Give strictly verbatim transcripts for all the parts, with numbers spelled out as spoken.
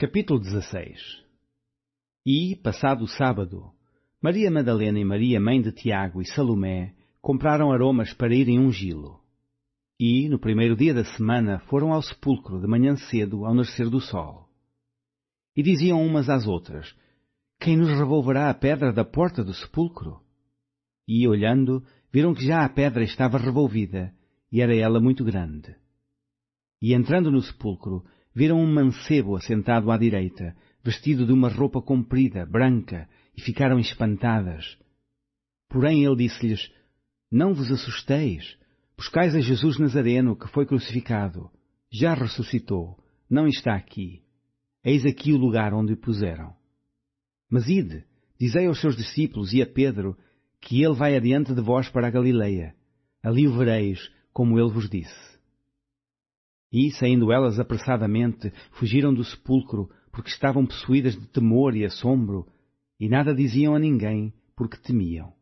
Capítulo dezesseis. E, passado o sábado, Maria Madalena e Maria, mãe de Tiago, e Salomé compraram aromas para irem ungí-lo. E, no primeiro dia da semana, foram ao sepulcro de manhã cedo, ao nascer do sol. E diziam umas às outras: Quem nos revolverá a pedra da porta do sepulcro? E, olhando, viram que já a pedra estava revolvida, e era ela muito grande. E, entrando no sepulcro, viram um mancebo assentado à direita, vestido de uma roupa comprida, branca, e ficaram espantadas. Porém ele disse-lhes: Não vos assusteis, buscais a Jesus Nazareno, que foi crucificado. Já ressuscitou, não está aqui. Eis aqui o lugar onde o puseram. Mas ide, dizei aos seus discípulos e a Pedro, que ele vai adiante de vós para a Galileia. Ali o vereis, como ele vos disse. E, saindo elas apressadamente, fugiram do sepulcro, porque estavam possuídas de temor e assombro, e nada diziam a ninguém, porque temiam.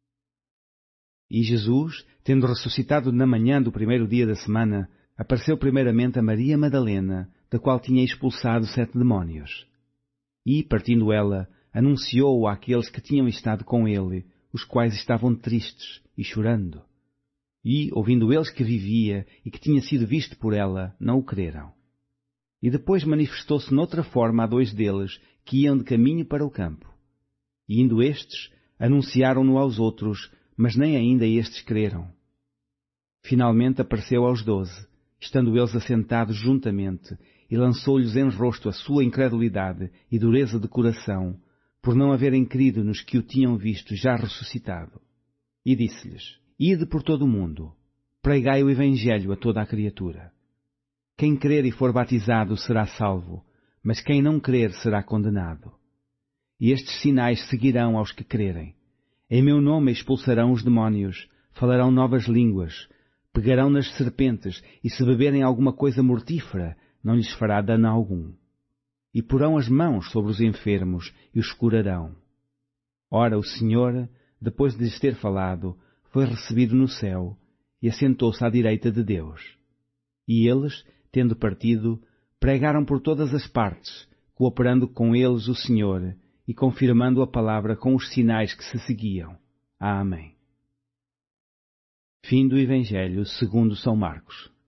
E Jesus, tendo ressuscitado na manhã do primeiro dia da semana, apareceu primeiramente a Maria Madalena, da qual tinha expulsado sete demónios. E, partindo ela, anunciou-o àqueles que tinham estado com ele, os quais estavam tristes e chorando. E, ouvindo eles que vivia e que tinha sido visto por ela, não o creram. E depois manifestou-se noutra forma a dois deles, que iam de caminho para o campo. E indo estes, anunciaram-no aos outros, mas nem ainda estes creram. Finalmente apareceu aos doze, estando eles assentados juntamente, e lançou-lhes em rosto a sua incredulidade e dureza de coração, por não haverem crido nos que o tinham visto já ressuscitado. E disse-lhes: Ide por todo o mundo, pregai o Evangelho a toda a criatura. Quem crer e for batizado será salvo, mas quem não crer será condenado. E estes sinais seguirão aos que crerem. Em meu nome expulsarão os demónios, falarão novas línguas, pegarão nas serpentes, e se beberem alguma coisa mortífera, não lhes fará dano algum. E porão as mãos sobre os enfermos e os curarão. Ora, o Senhor, depois de lhes ter falado, foi recebido no céu e assentou-se à direita de Deus. E eles, tendo partido, pregaram por todas as partes, cooperando com eles o Senhor e confirmando a palavra com os sinais que se seguiam. Amém. Fim do Evangelho segundo São Marcos.